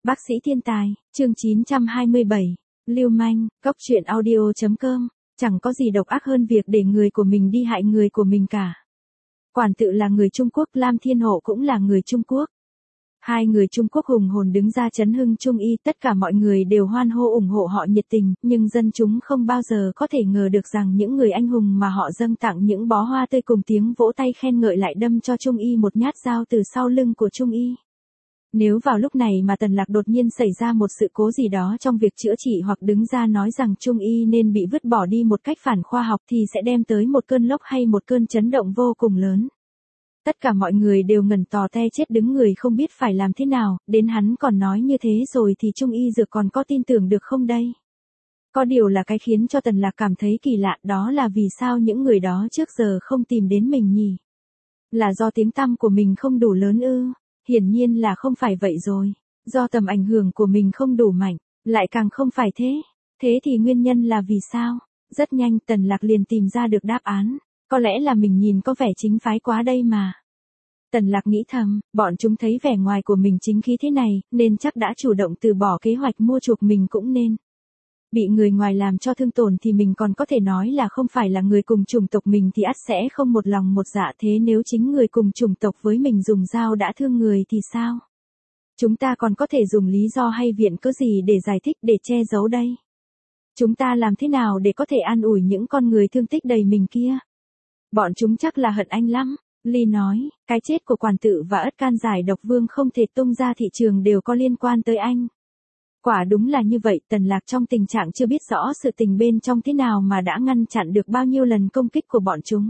Bác sĩ thiên tài, chương 927, Lưu manh, cốc truyện audio.com, chẳng có gì độc ác hơn việc để người của mình đi hại người của mình cả. Quản tự là người Trung Quốc, Lam Thiên Hộ cũng là người Trung Quốc. Hai người Trung Quốc hùng hồn đứng ra chấn hưng Trung Y, tất cả mọi người đều hoan hô ủng hộ họ nhiệt tình, nhưng dân chúng không bao giờ có thể ngờ được rằng những người anh hùng mà họ dâng tặng những bó hoa tươi cùng tiếng vỗ tay khen ngợi lại đâm cho Trung Y một nhát dao từ sau lưng của Trung Y. Nếu vào lúc này mà Tần Lạc đột nhiên xảy ra một sự cố gì đó trong việc chữa trị hoặc đứng ra nói rằng Trung Y nên bị vứt bỏ đi một cách phản khoa học thì sẽ đem tới một cơn lốc hay một cơn chấn động vô cùng lớn. Tất cả mọi người đều ngẩn tò te chết đứng người không biết phải làm thế nào, đến hắn còn nói như thế rồi thì Trung Y Dược còn có tin tưởng được không đây? Có điều là cái khiến cho Tần Lạc cảm thấy kỳ lạ, đó là vì sao những người đó trước giờ không tìm đến mình nhỉ? Là do tiếng tăm của mình không đủ lớn ư? Hiển nhiên là không phải vậy rồi. Do tầm ảnh hưởng của mình không đủ mạnh, lại càng không phải thế. Thế thì nguyên nhân là vì sao? Rất nhanh Tần Lạc liền tìm ra được đáp án. Có lẽ là mình nhìn có vẻ chính phái quá đây mà. Tần Lạc nghĩ thầm, bọn chúng thấy vẻ ngoài của mình chính khí thế này, nên chắc đã chủ động từ bỏ kế hoạch mua chuộc mình cũng nên. Bị người ngoài làm cho thương tổn thì mình còn có thể nói là không phải là người cùng chủng tộc mình thì ắt sẽ không một lòng một dạ, thế nếu chính người cùng chủng tộc với mình dùng dao đã thương người thì sao? Chúng ta còn có thể dùng lý do hay viện cớ gì để giải thích để che giấu đây? Chúng ta làm thế nào để có thể an ủi những con người thương tích đầy mình kia? Bọn chúng chắc là hận anh lắm. Ly nói, cái chết của Quản Tự và Ất Can Giải Độc Vương không thể tung ra thị trường đều có liên quan tới anh. Quả đúng là như vậy, Tần Lạc trong tình trạng chưa biết rõ sự tình bên trong thế nào mà đã ngăn chặn được bao nhiêu lần công kích của bọn chúng.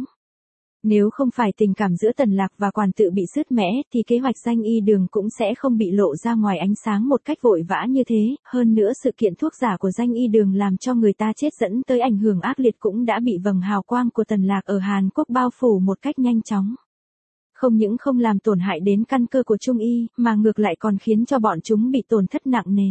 Nếu không phải tình cảm giữa Tần Lạc và Quản Tự bị sứt mẻ thì kế hoạch danh y đường cũng sẽ không bị lộ ra ngoài ánh sáng một cách vội vã như thế, hơn nữa sự kiện thuốc giả của danh y đường làm cho người ta chết dẫn tới ảnh hưởng ác liệt cũng đã bị vầng hào quang của Tần Lạc ở Hàn Quốc bao phủ một cách nhanh chóng. Không những không làm tổn hại đến căn cơ của Trung Y, mà ngược lại còn khiến cho bọn chúng bị tổn thất nặng nề.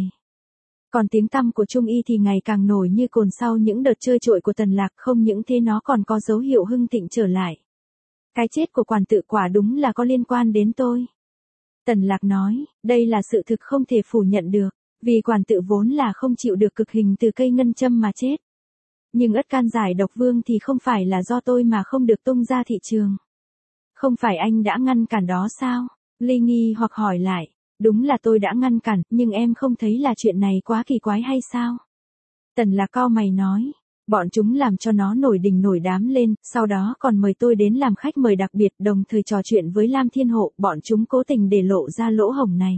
Còn tiếng tăm của Trung Y thì ngày càng nổi như cồn sau những đợt chơi trội của Tần Lạc, không những thế nó còn có dấu hiệu hưng thịnh trở lại. Cái chết của Quản Tự quả đúng là có liên quan đến tôi. Tần Lạc nói, đây là sự thực không thể phủ nhận được, vì Quản Tự vốn là không chịu được cực hình từ cây ngân châm mà chết. Nhưng Ất Can Giải Độc Vương thì không phải là do tôi mà không được tung ra thị trường. Không phải anh đã ngăn cản đó sao? Ly nghi hoặc hỏi lại. Đúng là tôi đã ngăn cản, nhưng em không thấy là chuyện này quá kỳ quái hay sao? Tần Lạc cau mày nói. Bọn chúng làm cho nó nổi đình nổi đám lên, sau đó còn mời tôi đến làm khách mời đặc biệt, đồng thời trò chuyện với Lam Thiên Hộ, bọn chúng cố tình để lộ ra lỗ hổng này.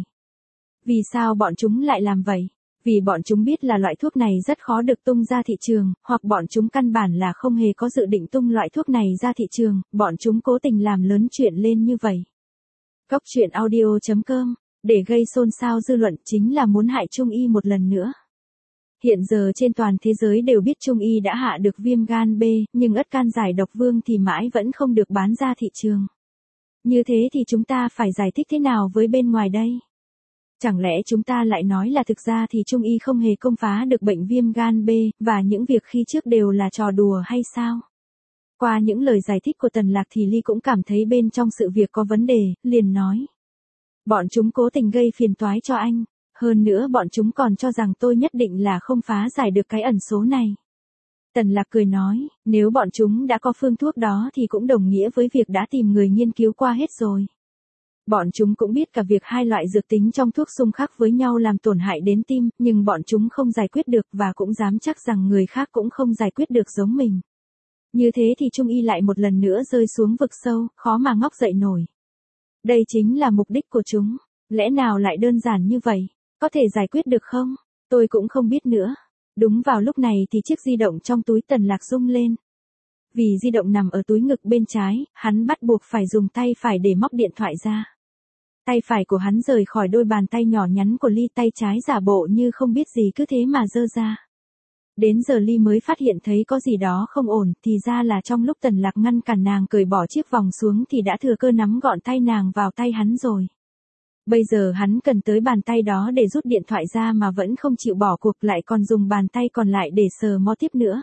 Vì sao bọn chúng lại làm vậy? Vì bọn chúng biết là loại thuốc này rất khó được tung ra thị trường, hoặc bọn chúng căn bản là không hề có dự định tung loại thuốc này ra thị trường, bọn chúng cố tình làm lớn chuyện lên như vậy. Cốc truyện audio.com, để gây xôn xao dư luận chính là muốn hại Trung Y một lần nữa. Hiện giờ trên toàn thế giới đều biết Trung Y đã hạ được viêm gan B, nhưng Ất Can Giải Độc Vương thì mãi vẫn không được bán ra thị trường. Như thế thì chúng ta phải giải thích thế nào với bên ngoài đây? Chẳng lẽ chúng ta lại nói là thực ra thì Trung Y không hề công phá được bệnh viêm gan B, và những việc khi trước đều là trò đùa hay sao? Qua những lời giải thích của Tần Lạc thì Ly cũng cảm thấy bên trong sự việc có vấn đề, liền nói. Bọn chúng cố tình gây phiền toái cho anh. Hơn nữa bọn chúng còn cho rằng tôi nhất định là không phá giải được cái ẩn số này. Tần Lạc cười nói, nếu bọn chúng đã có phương thuốc đó thì cũng đồng nghĩa với việc đã tìm người nghiên cứu qua hết rồi. Bọn chúng cũng biết cả việc hai loại dược tính trong thuốc xung khắc với nhau làm tổn hại đến tim, nhưng bọn chúng không giải quyết được và cũng dám chắc rằng người khác cũng không giải quyết được giống mình. Như thế thì Trung Y lại một lần nữa rơi xuống vực sâu, khó mà ngóc dậy nổi. Đây chính là mục đích của chúng. Lẽ nào lại đơn giản như vậy? Có thể giải quyết được không? Tôi cũng không biết nữa. Đúng vào lúc này thì chiếc di động trong túi Tần Lạc rung lên. Vì di động nằm ở túi ngực bên trái, hắn bắt buộc phải dùng tay phải để móc điện thoại ra. Tay phải của hắn rời khỏi đôi bàn tay nhỏ nhắn của Ly, tay trái giả bộ như không biết gì cứ thế mà giơ ra. Đến giờ Ly mới phát hiện thấy có gì đó không ổn, thì ra là trong lúc Tần Lạc ngăn cản nàng cởi bỏ chiếc vòng xuống thì đã thừa cơ nắm gọn tay nàng vào tay hắn rồi. Bây giờ hắn cần tới bàn tay đó để rút điện thoại ra mà vẫn không chịu bỏ cuộc, lại còn dùng bàn tay còn lại để sờ mó tiếp nữa.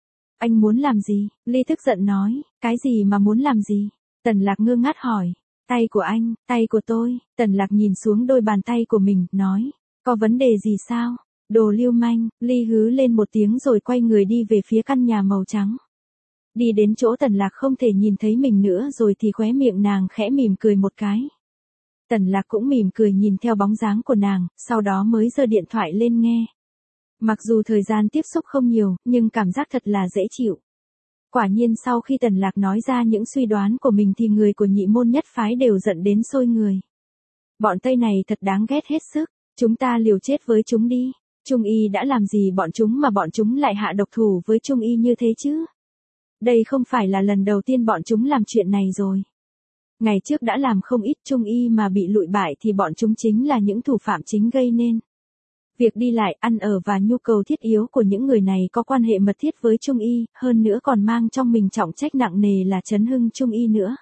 Anh muốn làm gì? Ly tức giận nói, cái gì mà muốn làm gì? Tần Lạc ngơ ngác hỏi, tay của anh, tay của tôi. Tần Lạc nhìn xuống đôi bàn tay của mình, nói, Có vấn đề gì sao? Đồ lưu manh, Ly hứ lên một tiếng rồi quay người đi về phía căn nhà màu trắng. Đi đến chỗ Tần Lạc không thể nhìn thấy mình nữa rồi thì khóe miệng nàng khẽ mỉm cười một cái. Tần Lạc cũng mỉm cười nhìn theo bóng dáng của nàng, sau đó mới giơ điện thoại lên nghe. Mặc dù thời gian tiếp xúc không nhiều, nhưng cảm giác thật là dễ chịu. Quả nhiên sau khi Tần Lạc nói ra những suy đoán của mình thì người của nhị môn nhất phái đều giận đến sôi người. Bọn Tây này thật đáng ghét hết sức, chúng ta liều chết với chúng đi. Trung Y đã làm gì bọn chúng mà bọn chúng lại hạ độc thủ với Trung Y như thế chứ? Đây không phải là lần đầu tiên bọn chúng làm chuyện này rồi. Ngày trước đã làm không ít Trung Y mà bị lụi bại thì bọn chúng chính là những thủ phạm chính gây nên. Việc đi lại, ăn ở và nhu cầu thiết yếu của những người này có quan hệ mật thiết với Trung Y, hơn nữa còn mang trong mình trọng trách nặng nề là chấn hưng Trung Y nữa.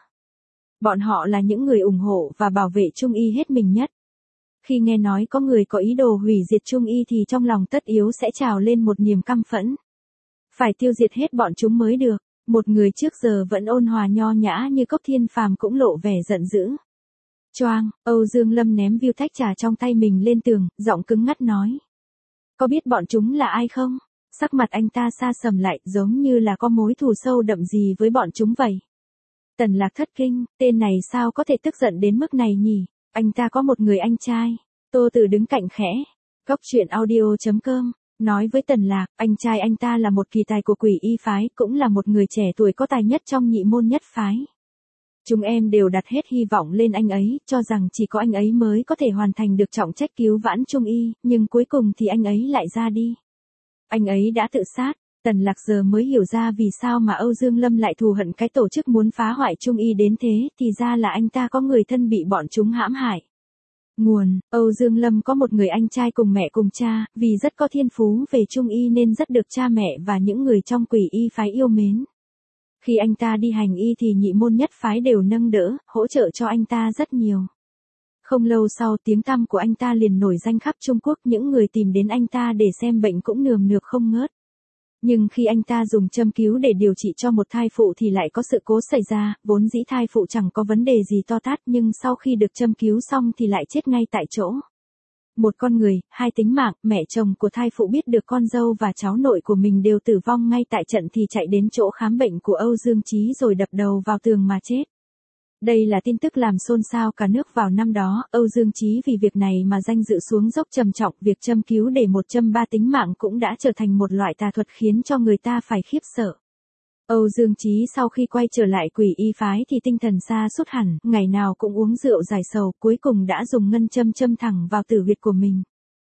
Bọn họ là những người ủng hộ và bảo vệ Trung Y hết mình nhất. Khi nghe nói có người có ý đồ hủy diệt Trung Y thì trong lòng tất yếu sẽ trào lên một niềm căm phẫn. Phải tiêu diệt hết bọn chúng mới được. Một người trước giờ vẫn ôn hòa nho nhã như Cốc Thiên Phàm cũng lộ vẻ giận dữ. Choang, Âu Dương Lâm ném viu tách trà trong tay mình lên tường, giọng cứng ngắt nói. Có biết bọn chúng là ai không? Sắc mặt anh ta sa sầm lại, giống như là có mối thù sâu đậm gì với bọn chúng vậy. Tần Lạc thất kinh, tên này sao có thể tức giận đến mức này nhỉ? Anh ta có một người anh trai. Tô Tử đứng cạnh khẽ. Góc truyện audio.com nói với Tần Lạc, anh trai anh ta là một kỳ tài của Quỷ Y phái, cũng là một người trẻ tuổi có tài nhất trong nhị môn nhất phái. Chúng em đều đặt hết hy vọng lên anh ấy, cho rằng chỉ có anh ấy mới có thể hoàn thành được trọng trách cứu vãn Trung Y, nhưng cuối cùng thì anh ấy lại ra đi. Anh ấy đã tự sát. Tần Lạc giờ mới hiểu ra vì sao mà Âu Dương Lâm lại thù hận cái tổ chức muốn phá hoại Trung Y đến thế, thì ra là anh ta có người thân bị bọn chúng hãm hại. Nguồn, Âu Dương Lâm có một người anh trai cùng mẹ cùng cha, vì rất có thiên phú về Trung Y nên rất được cha mẹ và những người trong Quỷ Y phái yêu mến. Khi anh ta đi hành y thì nhị môn nhất phái đều nâng đỡ, hỗ trợ cho anh ta rất nhiều. Không lâu sau tiếng tăm của anh ta liền nổi danh khắp Trung Quốc, những người tìm đến anh ta để xem bệnh cũng nườm nượp không ngớt. Nhưng khi anh ta dùng châm cứu để điều trị cho một thai phụ thì lại có sự cố xảy ra, vốn dĩ thai phụ chẳng có vấn đề gì to tát nhưng sau khi được châm cứu xong thì lại chết ngay tại chỗ. Một con người, hai tính mạng, mẹ chồng của thai phụ biết được con dâu và cháu nội của mình đều tử vong ngay tại trận thì chạy đến chỗ khám bệnh của Âu Dương Chí rồi đập đầu vào tường mà chết. Đây là tin tức làm xôn xao cả nước vào năm đó, Âu Dương Chí vì việc này mà danh dự xuống dốc trầm trọng, việc châm cứu để một châm ba tính mạng cũng đã trở thành một loại tà thuật khiến cho người ta phải khiếp sợ. Âu Dương Chí sau khi quay trở lại Quỷ Y phái thì tinh thần sa sút hẳn, ngày nào cũng uống rượu giải sầu, cuối cùng đã dùng ngân châm châm thẳng vào tử huyệt của mình.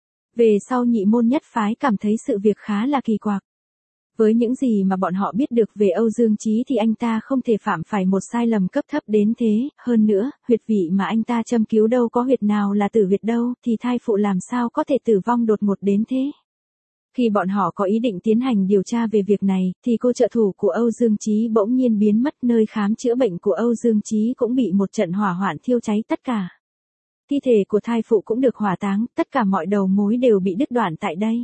Về sau nhị môn nhất phái cảm thấy sự việc khá là kỳ quặc. Với những gì mà bọn họ biết được về Âu Dương Chí thì anh ta không thể phạm phải một sai lầm cấp thấp đến thế, hơn nữa, huyệt vị mà anh ta châm cứu đâu có huyệt nào là tử huyệt đâu, thì thai phụ làm sao có thể tử vong đột ngột đến thế. Khi bọn họ có ý định tiến hành điều tra về việc này, thì cô trợ thủ của Âu Dương Chí bỗng nhiên biến mất, nơi khám chữa bệnh của Âu Dương Chí cũng bị một trận hỏa hoạn thiêu cháy tất cả. Thi thể của thai phụ cũng được hỏa táng, tất cả mọi đầu mối đều bị đứt đoạn tại đây.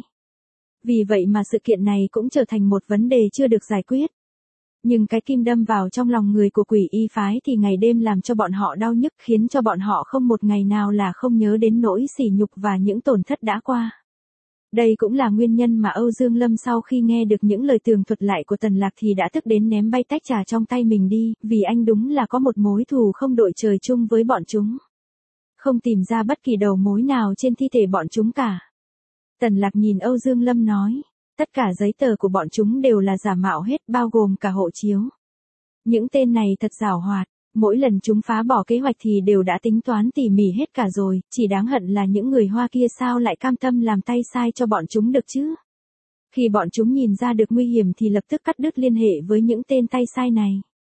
Vì vậy mà sự kiện này cũng trở thành một vấn đề chưa được giải quyết. Nhưng cái kim đâm vào trong lòng người của Quỷ Y phái thì ngày đêm làm cho bọn họ đau nhức, khiến cho bọn họ không một ngày nào là không nhớ đến nỗi sỉ nhục và những tổn thất đã qua. Đây cũng là nguyên nhân mà Âu Dương Lâm sau khi nghe được những lời tường thuật lại của Tần Lạc thì đã tức đến ném bay tách trà trong tay mình đi, vì anh đúng là có một mối thù không đội trời chung với bọn chúng. Không tìm ra bất kỳ đầu mối nào trên thi thể bọn chúng cả. Tần Lạc nhìn Âu Dương Lâm nói, tất cả giấy tờ của bọn chúng đều là giả mạo hết, bao gồm cả hộ chiếu. Những tên này thật giảo hoạt, mỗi lần chúng phá bỏ kế hoạch thì đều đã tính toán tỉ mỉ hết cả rồi, chỉ đáng hận là những người Hoa kia sao lại cam tâm làm tay sai cho bọn chúng được chứ. Khi bọn chúng nhìn ra được nguy hiểm thì lập tức cắt đứt liên hệ với những tên tay sai này.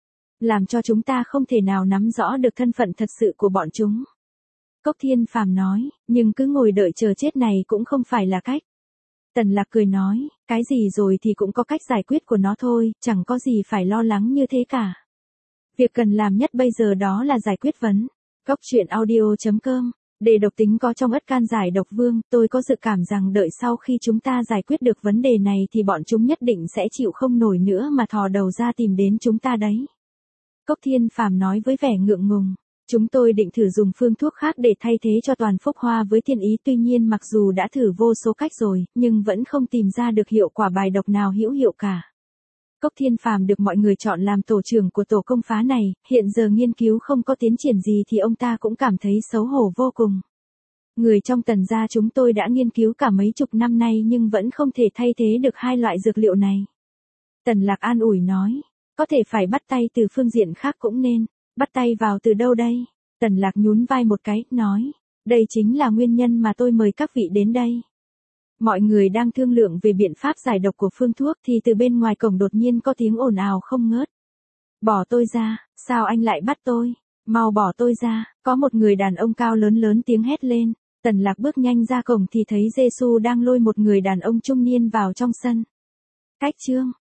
Làm cho chúng ta không thể nào nắm rõ được thân phận thật sự của bọn chúng. Cốc Thiên Phàm nói, nhưng cứ ngồi đợi chờ chết này cũng không phải là cách. Tần Lạc cười nói, cái gì rồi thì cũng có cách giải quyết của nó thôi, chẳng có gì phải lo lắng như thế cả. Việc cần làm nhất bây giờ đó là giải quyết vấn. Góc truyện audio.com, để độc tính có trong ất can giải độc vương, tôi có dự cảm rằng đợi sau khi chúng ta giải quyết được vấn đề này thì bọn chúng nhất định sẽ chịu không nổi nữa mà thò đầu ra tìm đến chúng ta đấy. Cốc Thiên Phàm nói với vẻ ngượng ngùng. Chúng tôi định thử dùng phương thuốc khác để thay thế cho toàn phúc hoa với thiên ý, tuy nhiên mặc dù đã thử vô số cách rồi, nhưng vẫn không tìm ra được hiệu quả bài độc nào hữu hiệu cả. Cốc Thiên Phàm được mọi người chọn làm tổ trưởng của tổ công phá này, hiện giờ nghiên cứu không có tiến triển gì thì ông ta cũng cảm thấy xấu hổ vô cùng. Người trong Tần gia chúng tôi đã nghiên cứu cả mấy chục năm nay nhưng vẫn không thể thay thế được hai loại dược liệu này. Tần Lạc an ủi nói, có thể phải bắt tay từ phương diện khác cũng nên, bắt tay vào từ đâu đây? Tần Lạc nhún vai một cái, nói, đây chính là nguyên nhân mà tôi mời các vị đến đây. Mọi người đang thương lượng về biện pháp giải độc của phương thuốc thì từ bên ngoài cổng đột nhiên có tiếng ồn ào không ngớt. Bỏ tôi ra, sao anh lại bắt tôi? Mau bỏ tôi ra, có một người đàn ông cao lớn tiếng hét lên. Tần Lạc bước nhanh ra cổng thì thấy Giê-xu đang lôi một người đàn ông trung niên vào trong sân. Cách chương